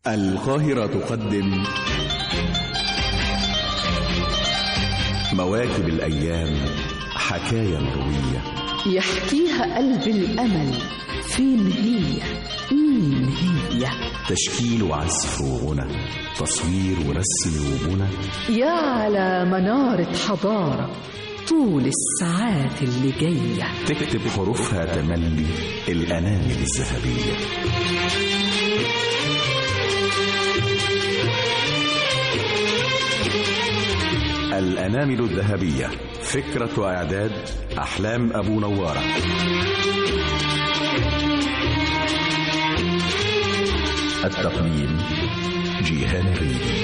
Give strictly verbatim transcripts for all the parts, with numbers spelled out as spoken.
القاهرة تقدم مواكب الأيام، حكاية روية يحكيها قلب الأمل. فين هي؟ مين هي؟ تشكيل وعزف وغنى، تصوير ورسم وبنى، يا على منارة حضارة طول الساعات اللي جاية تكتب حروفها تملي الأنامل الذهبية. الأنامل الذهبية، فكرة وإعداد أحلام أبو نوارة. التقديم جيهان الريدي.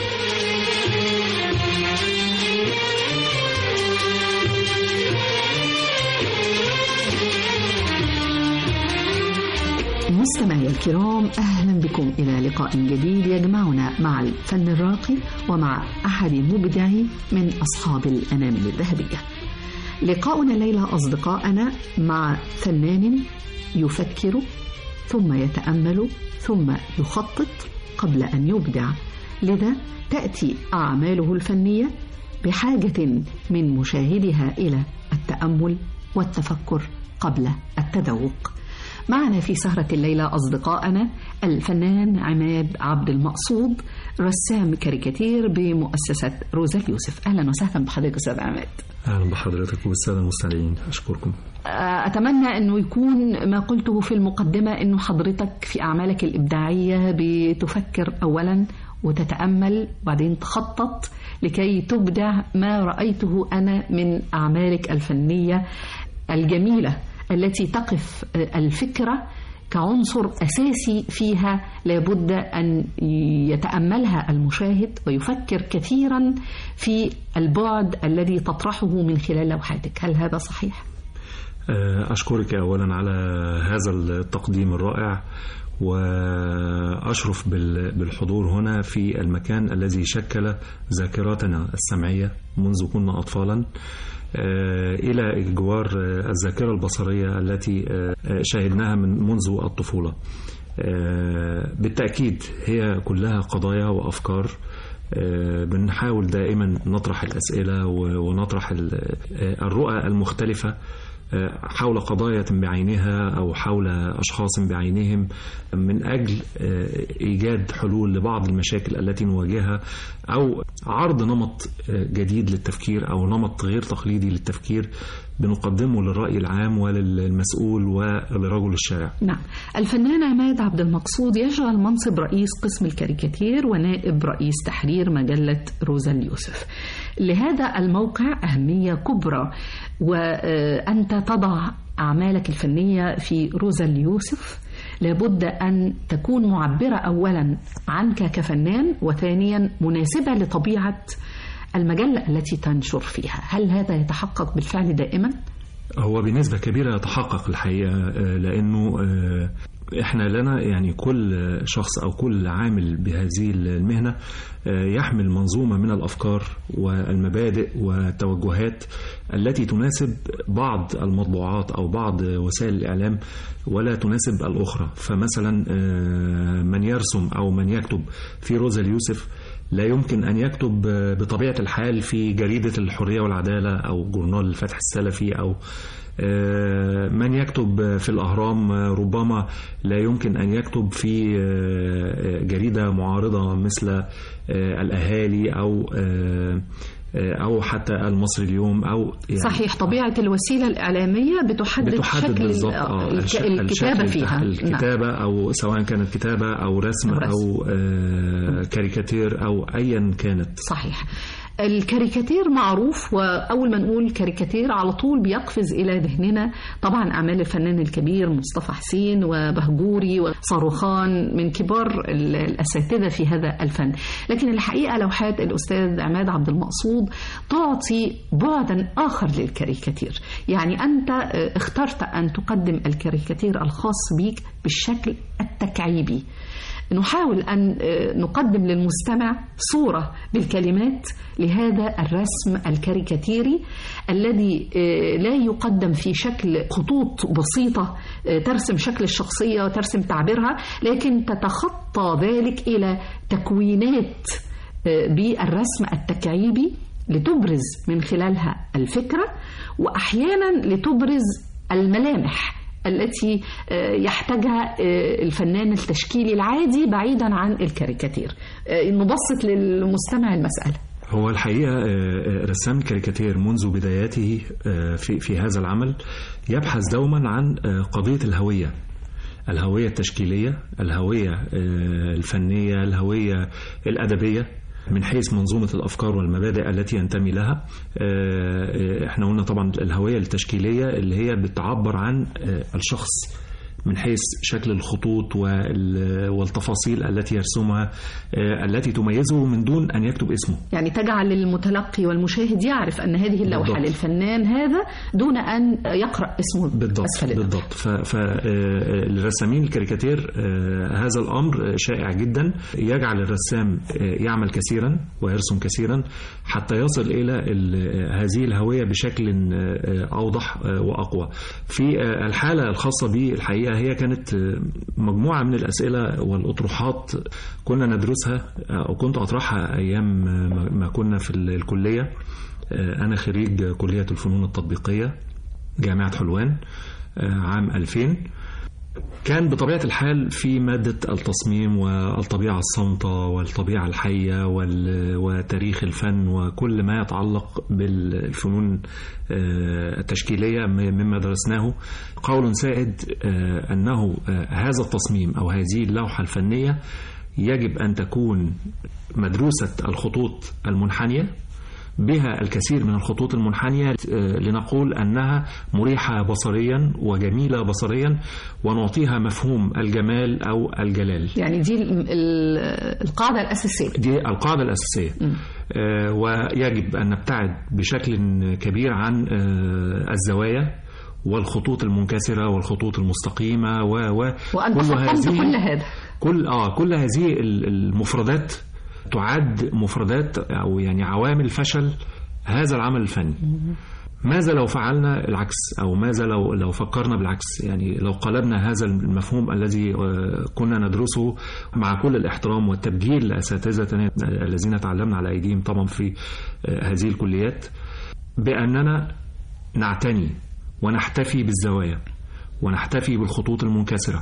مستمعي الكرام، أهلا بكم إلى لقاء جديد يجمعنا مع الفن الراقي ومع أحد مبدعي من أصحاب الأنامل الذهبية. لقاؤنا الليلة أصدقائنا مع فنان يفكر ثم يتأمل ثم يخطط قبل أن يبدع، لذا تأتي أعماله الفنية بحاجة من مشاهدها إلى التأمل والتفكر قبل التذوق. معنا في سهرة الليلة أصدقائنا الفنان عماد عبد المقصود، رسام كاريكاتير بمؤسسة روزا اليوسف. أهلا وسهلا بحضرتك أستاذ عماد. أهلا بحضرتك وبالسادة المستمعين، أشكركم. أتمنى أنه يكون ما قلته في المقدمة، أنه حضرتك في أعمالك الإبداعية بتفكر أولا وتتأمل وبعدين تخطط لكي تبدع ما رأيته أنا من أعمالك الفنية الجميلة التي تقف الفكرة كعنصر أساسي فيها، لابد أن يتأملها المشاهد ويفكر كثيرا في البعد الذي تطرحه من خلال لوحاتك. هل هذا صحيح؟ أشكرك أولا على هذا التقديم الرائع، وأشرف بالحضور هنا في المكان الذي شكل ذاكرتنا السمعية منذ كنا أطفالا إلى جوار الذاكرة البصرية التي شاهدناها من منذ الطفولة. بالتأكيد هي كلها قضايا وأفكار، بنحاول دائما نطرح الأسئلة ونطرح الرؤى المختلفة حول قضايا بعينها أو حول أشخاص بعينهم، من أجل إيجاد حلول لبعض المشاكل التي نواجهها، أو عرض نمط جديد للتفكير أو نمط غير تقليدي للتفكير بنقدمه للرأي العام وللمسؤول ولرجل الشارع. نعم، الفنان عماد عبد المقصود يشغل منصب رئيس قسم الكاريكاتير ونائب رئيس تحرير مجلة روزا اليوسف. لهذا الموقع أهمية كبرى، وأنت تضع أعمالك الفنية في روزا اليوسف لابد أن تكون معبرة أولا عنك كفنان، وثانيا مناسبة لطبيعة المجلة التي تنشر فيها. هل هذا يتحقق بالفعل دائما؟ هو بنسبة كبيرة يتحقق الحقيقة، لأنه إحنا لنا يعني كل شخص أو كل عامل بهذه المهنة يحمل منظومة من الأفكار والمبادئ والتوجهات التي تناسب بعض المطبوعات أو بعض وسائل الإعلام ولا تناسب الأخرى. فمثلا من يرسم أو من يكتب في روزا اليوسف لا يمكن أن يكتب بطبيعة الحال في جريدة الحرية والعدالة أو جورنال الفتح السلفي، أو من يكتب في الأهرام ربما لا يمكن أن يكتب في جريدة معارضة مثل الأهالي أو أو حتى المصري اليوم، أو يعني صحيح طبيعة الوسيلة الإعلامية بتحدد, بتحدد شكل آه الكتابة فيها، الكتابة نعم. أو سواء كانت كتابة أو رسم أو, أو كاريكاتير أو أيا كانت. صحيح. الكاريكاتير معروف، وأول ما نقول كاريكاتير على طول بيقفز إلى ذهننا طبعا أعمال الفنان الكبير مصطفى حسين وبهجوري وصاروخان من كبار الأساتذة في هذا الفن. لكن الحقيقة لوحات الأستاذ عماد عبد المقصود تعطي بعدا آخر للكاريكاتير، يعني أنت اخترت أن تقدم الكاريكاتير الخاص بيك بالشكل التكعيبي. نحاول أن نقدم للمستمع صورة بالكلمات لهذا الرسم الكاريكاتيري الذي لا يقدم في شكل خطوط بسيطة ترسم شكل الشخصية وترسم تعبيرها، لكن تتخطى ذلك إلى تكوينات بالرسم التكعيبي لتبرز من خلالها الفكرة، وأحيانا لتبرز الملامح التي يحتاجها الفنان التشكيلي العادي بعيدا عن الكاريكاتير. نبسط للمستمع المسألة. هو الحقيقة رسام الكاريكاتير منذ بداياته في في هذا العمل يبحث دوما عن قضية الهوية، الهوية التشكيلية، الهوية الفنية، الهوية الأدبية من حيث منظومة الأفكار والمبادئ التي ينتمي لها. احنا قلنا طبعا الهوية التشكيلية اللي هي بتعبر عن الشخص من حيث شكل الخطوط والتفاصيل التي يرسمها التي تميزه من دون أن يكتب اسمه، يعني تجعل المتلقي والمشاهد يعرف أن هذه اللوحة بالضبط للفنان هذا دون أن يقرأ اسمه بالضبط أسفل بالضبط. فالرسامين الكاريكاتير هذا الأمر شائع جدا، يجعل الرسام يعمل كثيرا ويرسم كثيرا حتى يصل إلى هذه الهوية بشكل أوضح وأقوى. في الحالة الخاصة به الحقيقة هي كانت مجموعة من الأسئلة والأطروحات كنا ندرسها أو كنت أطرحها أيام ما كنا في الكلية. أنا خريج كلية الفنون التطبيقية جامعة حلوان عام ألفين. كان بطبيعة الحال في مادة التصميم والطبيعة الصامتة والطبيعة الحية وتاريخ الفن وكل ما يتعلق بالفنون التشكيلية مما درسناه. قول سائد أنه هذا التصميم أو هذه اللوحة الفنية يجب أن تكون مدروسة الخطوط المنحنية، بها الكثير من الخطوط المنحنية لنقول أنها مريحة بصريا وجميلة بصريا ونعطيها مفهوم الجمال أو الجلال. يعني دي القاعدة الأساسية، دي القاعدة الأساسية. آه ويجب أن نبتعد بشكل كبير عن آه الزوايا والخطوط المنكسرة والخطوط المستقيمة و و وأنت حطمت كل هذا كل آه كل هذه المفردات تعد مفردات أو يعني عوامل فشل هذا العمل الفني. ماذا لو فعلنا العكس، أو ماذا لو لو فكرنا بالعكس، يعني لو قلبنا هذا المفهوم الذي كنا ندرسه مع كل الاحترام والتبجيل لأساتذتنا الذين تعلمنا على أيديهم طبعا في هذه الكليات، بأننا نعتني ونحتفي بالزوايا ونحتفي بالخطوط المنكسرة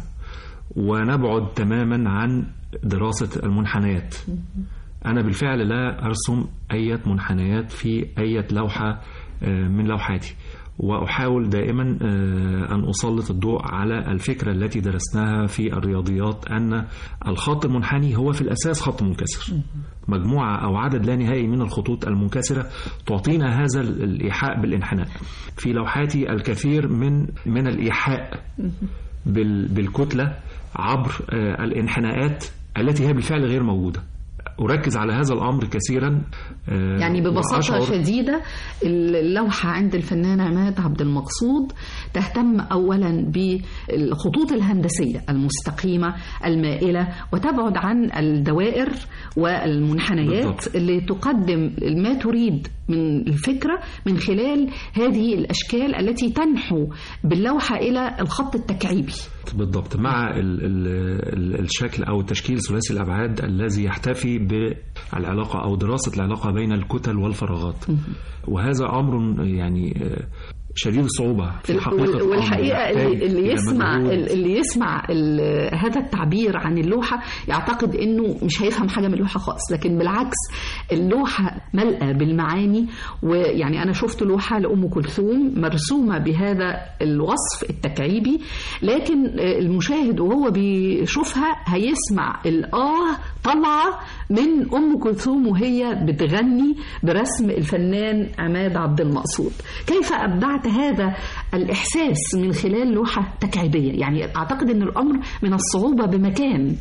ونبعد تماما عن دراسة المنحنيات. أنا بالفعل لا أرسم أي منحنيات في أي لوحة من لوحاتي، وأحاول دائما أن أسلط الضوء على الفكرة التي درسناها في الرياضيات، أن الخط المنحني هو في الأساس خط منكسر، مجموعة أو عدد لا نهائي من الخطوط المنكسرة تعطينا هذا الإيحاء بالانحناء. في لوحاتي الكثير من من الإيحاء بالكتلة عبر الانحناءات التي هي بالفعل غير موجودة. أركز على هذا الأمر كثيرا. يعني ببساطة شديدة اللوحة عند الفنان عماد عبد المقصود تهتم أولا بالخطوط الهندسية المستقيمة المائلة وتبعد عن الدوائر والمنحنيات بالضبط، اللي تقدم ما تريد من الفكرة من خلال هذه الأشكال التي تنحو باللوحة إلى الخط التكعيبي بالضبط، مع ال ال الشكل أو التشكيل ثلاثي الأبعاد الذي يحتفي بالعلاقة أو دراسة العلاقة بين الكتل والفراغات. وهذا أمر يعني شديد الصعوبة في حقيقة. والحقيقة اللي, اللي يسمع اللي يسمع هذا التعبير عن اللوحة يعتقد إنه مش هيفهم حاجة من اللوحة خالص، لكن بالعكس اللوحة ملأة بالمعاني. ويعني أنا شفت لوحة لأم كلثوم مرسومة بهذا الوصف التكعيبي، لكن المشاهد وهو بيشوفها هيسمع الآه طلعة من أم كلثوم وهي بتغني برسم الفنان عماد عبد المقصود. كيف أبدعت هذا الإحساس من خلال لوحة تكعيبية؟ يعني أعتقد أن الأمر من الصعوبة بمكان.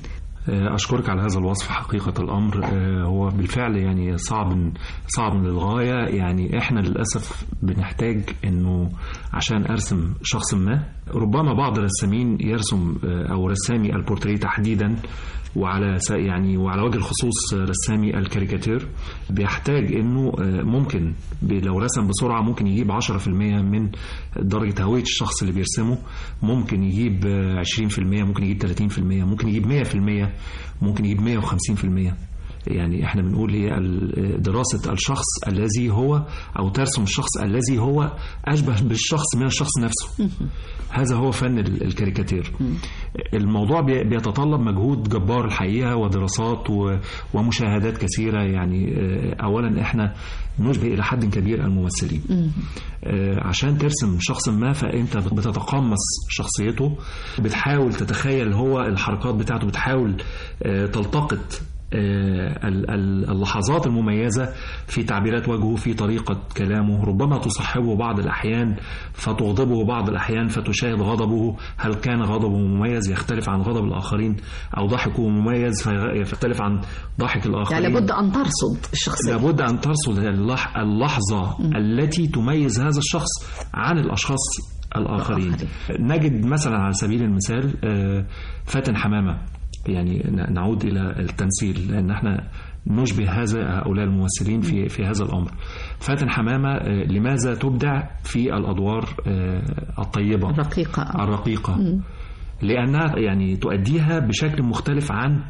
أشكرك على هذا الوصف. حقيقة الأمر هو بالفعل يعني صعب صعب للغاية. يعني إحنا للأسف بنحتاج إنه عشان أرسم شخص ما، ربما بعض الرسامين يرسم أو رسامي البورتريه تحديدا، وعلى يعني وعلى وجه الخصوص رسامي الكاريكاتير، بيحتاج انه ممكن لو رسم بسرعه ممكن يجيب عشرة في المية من درجه هويه الشخص اللي بيرسمه، ممكن يجيب عشرين في المية، ممكن يجيب ثلاثين في المية، ممكن يجيب مية في المية، ممكن يجيب مية وخمسين في المية. يعني احنا بنقول هي دراسة الشخص الذي هو أو ترسم الشخص الذي هو أشبه بالشخص من الشخص نفسه. هذا هو فن الكاريكاتير. الموضوع بيتطلب مجهود جبار الحقيقة، ودراسات ومشاهدات كثيرة. يعني أولا احنا نشبه إلى حد كبير الممثلين. عشان ترسم شخص ما فأنت بتتقمص شخصيته، بتحاول تتخيل هو الحركات بتاعته، بتحاول تلتقط اللحظات المميزة في تعبيرات وجهه، في طريقة كلامه. ربما تصحبه بعض الأحيان فتغضبه بعض الأحيان فتشاهد غضبه، هل كان غضبه مميز يختلف عن غضب الآخرين، أو ضحكه مميز فيختلف عن ضحك الآخرين. يعني لابد أن ترصد الشخصية، لابد أن ترصد اللحظة م. التي تميز هذا الشخص عن الأشخاص الآخرين. نجد مثلا على سبيل المثال فاتن حمامة، يعني نعود إلى التمثيل لأن احنا نشبه هذا هؤلاء الممثلين في في هذا الأمر. فاتن حمامة لماذا تبدع في الأدوار الطيبة الرقيقة الرقيقة م. لأنها يعني تؤديها بشكل مختلف عن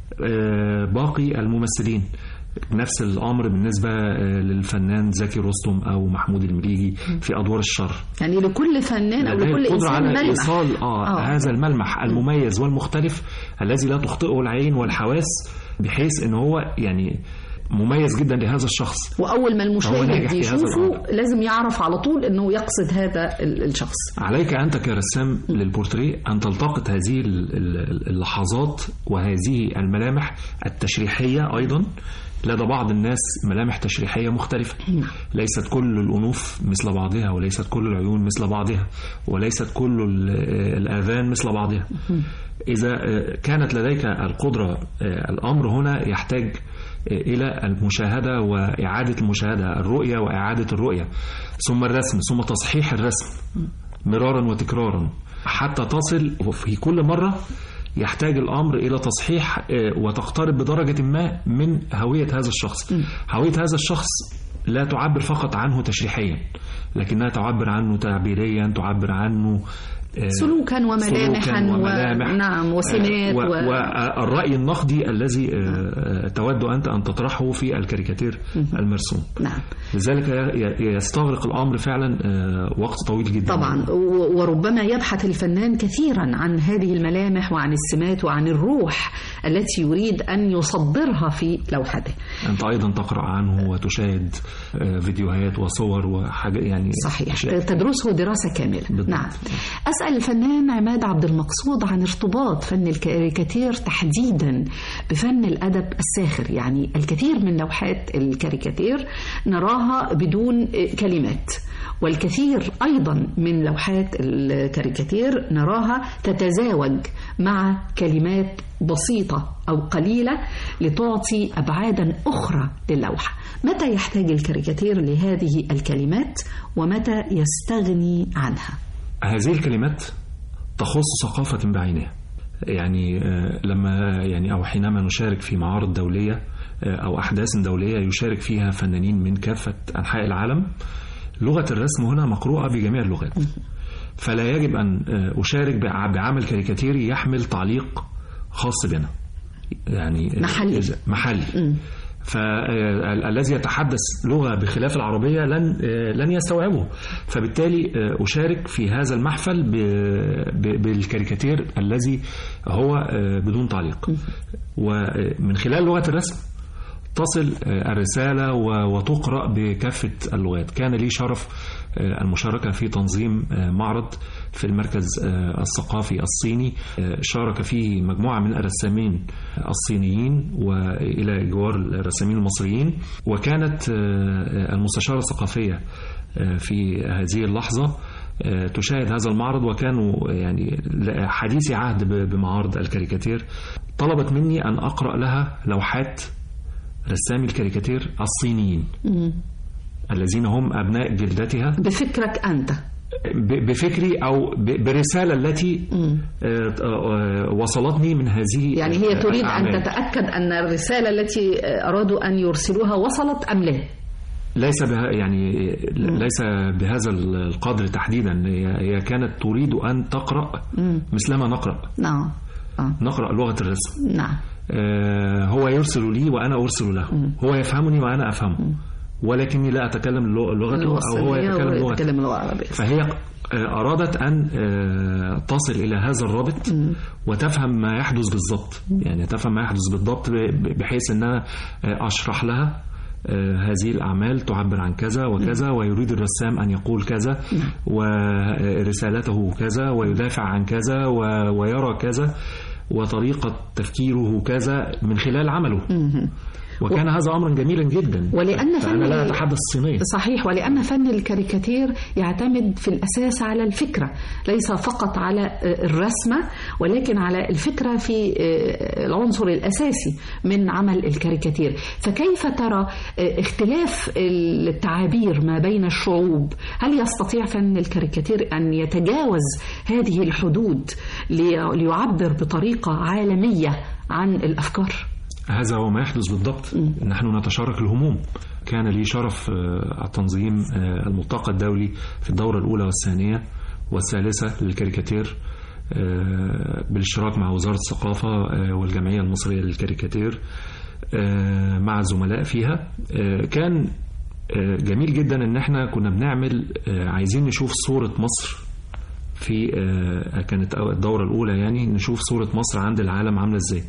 باقي الممثلين. نفس الأمر بالنسبة للفنان زكي رستم أو محمود المليجي في أدوار الشر. يعني لكل فنان أو لكل إنسان على ملمح إيصال آه آه. هذا الملمح المميز والمختلف الذي لا تخطئه العين والحواس، بحيث أنه هو يعني مميز جدا لهذا الشخص. وأول ما المشاهد يشوفه لازم يعرف على طول أنه يقصد هذا الشخص. عليك أنت كرسام للبورتريه أن تلتقط هذه اللحظات وهذه الملامح التشريحية أيضا. لدى بعض الناس ملامح تشريحية مختلفة، ليست كل الأنوف مثل بعضها، وليست كل العيون مثل بعضها، وليست كل الآذان مثل بعضها. إذا كانت لديك القدرة، الأمر هنا يحتاج إلى المشاهدة وإعادة المشاهدة، الرؤية وإعادة الرؤية، ثم الرسم، ثم تصحيح الرسم مرارا وتكرارا حتى تصل في كل مرة. يحتاج الأمر إلى تصحيح وتقترب بدرجة ما من هوية هذا الشخص. م. هوية هذا الشخص لا تعبر فقط عنه تشريحيا، لكنها تعبر عنه تعبيريا، تعبر عنه سلوكا وملامحا وملامح نعم وسمات و... و... والرأي النقدي الذي تود أنت أن تطرحه في الكاريكاتير المرسوم. نعم. لذلك يستغرق الأمر فعلا وقت طويل جدا طبعا. وربما يبحث الفنان كثيرا عن هذه الملامح وعن السمات وعن الروح التي يريد أن يصدرها في لوحته. أنت أيضا تقرأ عنه وتشاهد فيديوهات وصور وحاجة يعني صحيح، تدرسه دراسة كاملة. بالضبط. نعم. أسأل الفنان عماد عبد المقصود عن ارتباط فن الكاريكاتير تحديدا بفن الأدب الساخر. يعني الكثير من لوحات الكاريكاتير نراها بدون كلمات، والكثير أيضا من لوحات الكاريكاتير نراها تتزاوج مع كلمات بسيطة أو قليلة لتعطي أبعادا أخرى للوحة. متى يحتاج الكاريكاتير لهذه الكلمات ومتى يستغني عنها؟ هذه الكلمات تخص ثقافة بعينها. يعني لما يعني أو حينما نشارك في معارض دولية أو أحداث دولية يشارك فيها فنانين من كافة أنحاء العالم، لغة الرسم هنا مقروءة بجميع اللغات، فلا يجب أن أشارك بعمل كاريكاتيري يحمل تعليق خاص بنا، يعني محلي محلي. فالذي يتحدث لغة بخلاف العربية لن لن يستوعبه. فبالتالي أشارك في هذا المحفل بالكاريكاتير الذي هو بدون تعليق، ومن خلال لغة الرسم تصل الرسالة وتقرأ بكافة اللغات. كان لي شرف المشاركة في تنظيم معرض في المركز الثقافي الصيني، شارك فيه مجموعة من الرسامين الصينيين وإلى جوار الرسامين المصريين، وكانت المستشارة الثقافية في هذه اللحظة تشاهد هذا المعرض، وكانوا يعني حديثي عهد بمعارض الكاريكاتير، طلبت مني أن أقرأ لها لوحات رسامي الكاريكاتير الصينيين م. الذين هم أبناء جلدتها. بفكرك أنت؟ بفكري أو برسالة التي وصلتني من هذه. يعني هي تريد الأعمال. أن تتأكد أن الرسالة التي أرادوا أن يرسلوها وصلت أم لا؟ ليس بها يعني ليس بهذا القدر تحديدا. هي كانت تريد أن تقرأ مثلما نقرأ. نعم. نقرأ لغة الرسم. نعم. هو يرسل لي وأنا أرسل له. م. هو يفهمني وأنا أفهمه. م. ولكني لا أتكلم لغته أو هو يتكلم لغة عربية. فهي أرادت أن تصل إلى هذا الرابط م. وتفهم ما يحدث بالضبط. يعني تفهم ما يحدث بالضبط بحيث أن أنا أشرح لها هذه الأعمال تعبر عن كذا وكذا، ويريد الرسام أن يقول كذا، ورسالته كذا، ويدافع عن كذا، ويرى كذا، وطريقة تفكيره كذا من خلال عمله. وكان و... هذا أمرا جميلا جدا. ولأن فن لا أتحدث الصينية. صحيح. ولأن فن الكاريكاتير يعتمد في الأساس على الفكرة، ليس فقط على الرسمة، ولكن على الفكرة في العنصر الأساسي من عمل الكاريكاتير. فكيف ترى اختلاف التعابير ما بين الشعوب؟ هل يستطيع فن الكاريكاتير أن يتجاوز هذه الحدود ليعبر بطريقة عالمية عن الأفكار؟ هذا هو ما يحدث بالضبط. م. نحن نتشارك الهموم. كان لي شرف التنظيم الملتقى الدولي في الدورة الأولى والثانية والثالثة للكاريكاتير بالاشتراك مع وزارة الثقافة والجمعية المصرية للكاريكاتير مع الزملاء فيها. كان جميل جدا ان احنا كنا بنعمل عايزين نشوف صورة مصر في كانت الدورة الأولى، يعني نشوف صورة مصر عند العالم عاملة ازاي.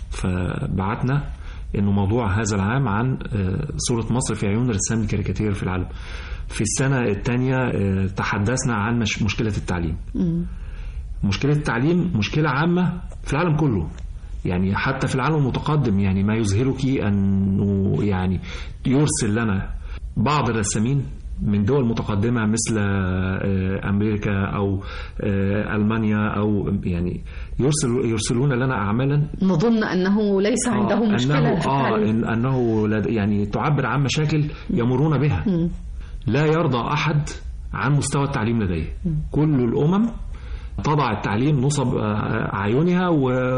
فبعتنا انه موضوع هذا العام عن صورة مصر في عيون رسام الكاريكاتير في العالم. في السنة الثانية تحدثنا عن مشكلة التعليم. مشكلة التعليم مشكلة عامة في العالم كله، يعني حتى في العالم المتقدم. يعني ما يذهلك أنه يعني يرسل لنا بعض الرسامين من دول متقدمة مثل أمريكا أو ألمانيا، أو يعني يرسل يرسلون لنا أعمالا نظن أنه ليس عندهم آه مشكلة أنه, في التعليم. آه أنه يعني تعبر عن مشاكل يمرون بها. م. لا يرضى أحد عن مستوى التعليم لديه. م. كل الأمم تضع التعليم نصب أعينها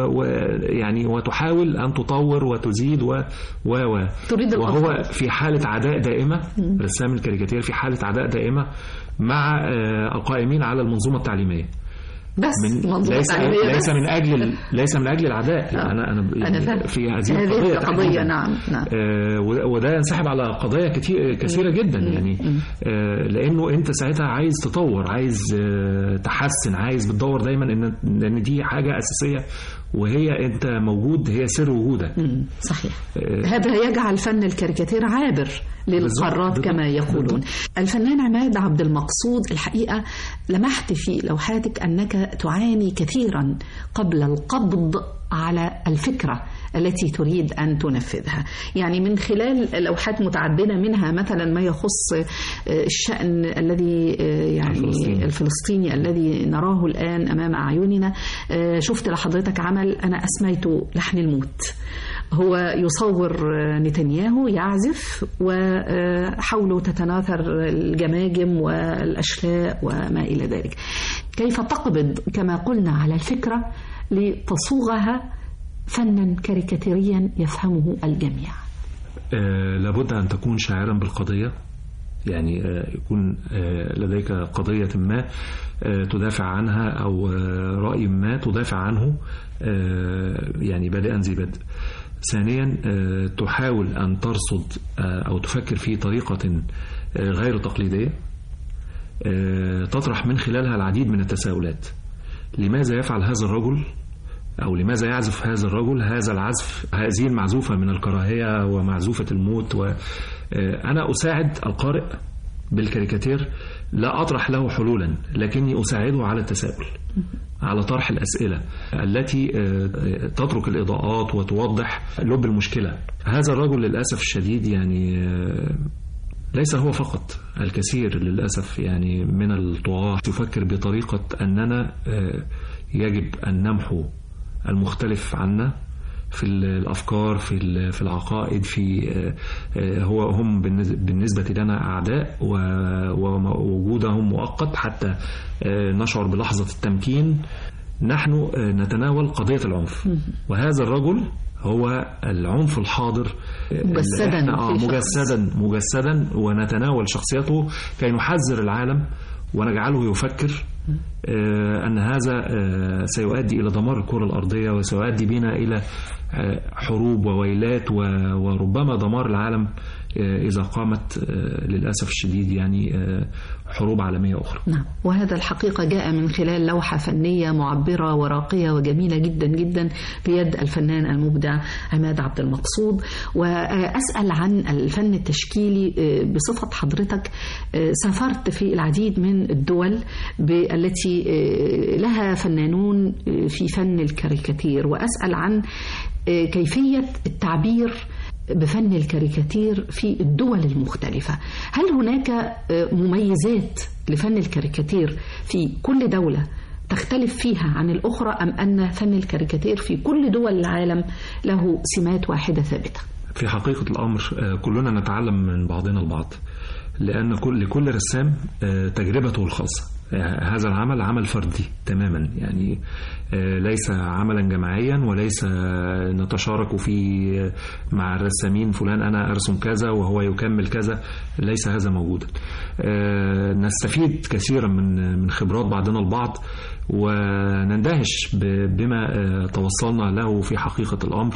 ويعني وتحاول أن تطور وتزيد و و تريد وهو في حالة عداء دائمة. رسام الكاريكاتير في حالة عداء دائمة مع القائمين على المنظومة التعليمية. بس من ليس ليس من اجل ليس من اجل العداء. آه. انا انا يعني في هذه القضيه قضيه نعم نعم آه وده ينسحب على قضايا كتير كثيره جدا. يعني آه لانه انت ساعتها عايز تطور، عايز آه تحسن، عايز بتدور دايما ان لان دي حاجه اساسيه، وهي انت موجود، هي سر وجودك. صحيح. آه هذا يجعل فن الكاريكاتير عابر للقارات كما يقولون. الفنان عماد عبد المقصود، الحقيقه لمحت في لوحاتك انك تعاني كثيرا قبل القبض على الفكرة التي تريد أن تنفذها، يعني من خلال لوحات متعددة، منها مثلا ما يخص الشأن الذي يعني الفلسطيني, الفلسطيني الذي نراه الآن أمام أعيننا. شفت لحضرتك عمل أنا أسميته لحن الموت. هو يصور نتنياهو يعزف وحوله تتناثر الجماجم والأشلاء وما إلى ذلك. كيف تقبض كما قلنا على الفكرة لتصوغها فنا كاريكاتيريا يفهمه الجميع؟ آه لابد أن تكون شاعرا بالقضية، يعني آه يكون آه لديك قضية ما آه تدافع عنها، أو آه رأي ما تدافع عنه، آه يعني بادئا ذي بدء. ثانيا آه تحاول أن ترصد آه أو تفكر في طريقة آه غير تقليدية آه تطرح من خلالها العديد من التساؤلات. لماذا يفعل هذا الرجل، أو لماذا يعزف هذا الرجل هذا العزف، هذه المعزوفة من الكراهية ومعزوفة الموت؟ وأنا أساعد القارئ بالكاريكاتير، لا أطرح له حلولا، لكني أساعده على التساؤل، على طرح الأسئلة التي تترك الإضاءات وتوضح لب المشكلة. هذا الرجل للأسف الشديد يعني ليس هو فقط، الكثير للأسف يعني من الطغاة يفكر بطريقة أننا يجب أن نمحو المختلف عنا في الأفكار، في في العقائد، في هو هم بالنسبة لنا أعداء ووجودهم مؤقت حتى نشعر بلحظة التمكين. نحن نتناول قضية العنف، وهذا الرجل هو العنف الحاضر مجسدا آه مجسدا مجسدا ونتناول شخصيته كي نحذر العالم ونجعله يفكر آه أن هذا آه سيؤدي إلى دمار الكرة الأرضية، وسيؤدي بنا إلى آه حروب وويلات وربما دمار العالم آه إذا قامت آه للأسف الشديد يعني آه حروب عالمية أخرى. نعم، وهذا الحقيقة جاء من خلال لوحة فنية معبرة وراقية وجميلة جدا جدا بيد الفنان المبدع عماد عبد المقصود. وأسأل عن الفن التشكيلي بصفة حضرتك سافرت في العديد من الدول التي لها فنانون في فن الكاريكاتير، وأسأل عن كيفية التعبير بفن الكاريكاتير في الدول المختلفة. هل هناك مميزات لفن الكاريكاتير في كل دولة تختلف فيها عن الأخرى، أم أن فن الكاريكاتير في كل دول العالم له سمات واحدة ثابتة؟ في حقيقة الأمر كلنا نتعلم من بعضنا البعض، لأن كل لكل رسام تجربته الخاصة. هذا العمل عمل فردي تماما، يعني ليس عملا جماعيا، وليس نتشارك فيه مع الرسامين فلان أنا أرسم كذا وهو يكمل كذا، ليس هذا موجودا. نستفيد كثيرا من من خبرات بعضنا البعض، ونندهش بما توصلنا له في حقيقة الأمر.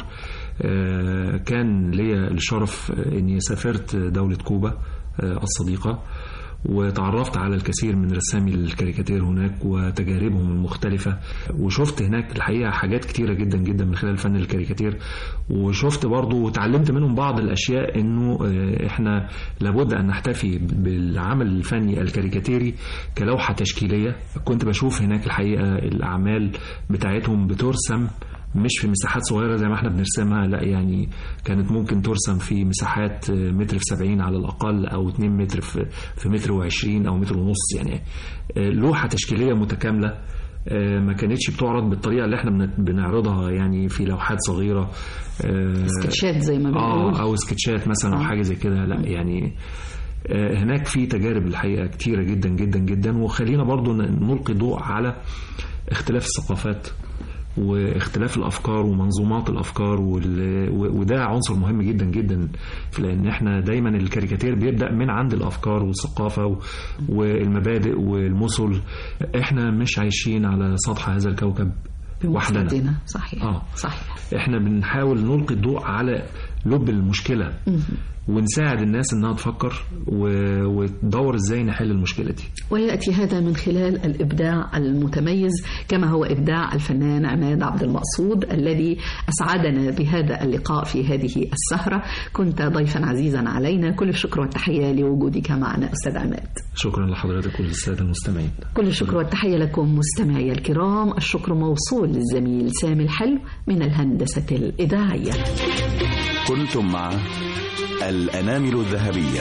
كان لي الشرف أني سافرت دولة كوبا الصديقة، وتعرفت على الكثير من رسامي الكاريكاتير هناك وتجاربهم المختلفة، وشفت هناك الحقيقة حاجات كتيرة جدا جدا من خلال فن الكاريكاتير. وشفت برضو وتعلمت منهم بعض الأشياء، إنه إحنا لابد أن نحتفي بالعمل الفني الكاريكاتيري كلوحة تشكيلية. كنت بشوف هناك الحقيقة الأعمال بتاعتهم بترسم مش في مساحات صغيرة زي ما احنا بنرسمها، لا يعني كانت ممكن ترسم في مساحات متر في سبعين على الأقل، أو اتنين متر في متر وعشرين أو متر ونص، يعني لوحة تشكيلية متكاملة ما كانتش بتعرض بالطريقة اللي احنا بنعرضها يعني في لوحات صغيرة، سكتشات زي ما بنقول، اه أو سكتشات مثلا أو حاجة زي كده. لا يعني هناك في تجارب الحقيقة كتيرة جدا جدا جدا. وخلينا برضو نلقي ضوء على اختلاف الثقافات واختلاف الأفكار ومنظومات الأفكار، وده عنصر مهم جدا جدا، لأن احنا دايما الكاريكاتير بيبدأ من عند الأفكار والثقافة والمبادئ والمثل. احنا مش عايشين على سطح هذا الكوكب وحدنا. صحيح. آه. صحيح. احنا بنحاول نلقي الضوء على لب المشكلة ونساعد الناس انها تفكر وتدور ازاي نحل المشكلة دي. ويأتي هذا من خلال الإبداع المتميز كما هو إبداع الفنان عماد عبد المقصود الذي أسعدنا بهذا اللقاء في هذه السهرة. كنت ضيفا عزيزا علينا، كل الشكر والتحية لوجودك معنا أستاذ عماد. شكرا لحضرتك وللسادة المستمعين. كل الشكر والتحية لكم مستمعي الكرام. الشكر موصول للزميل سامي الحلو من الهندسة الإذاعية. كنتم مع الأنامل الذهبية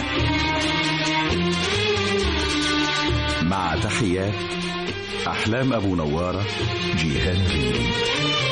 مع تحيات أحلام أبو نوارة، جيهان ريدي.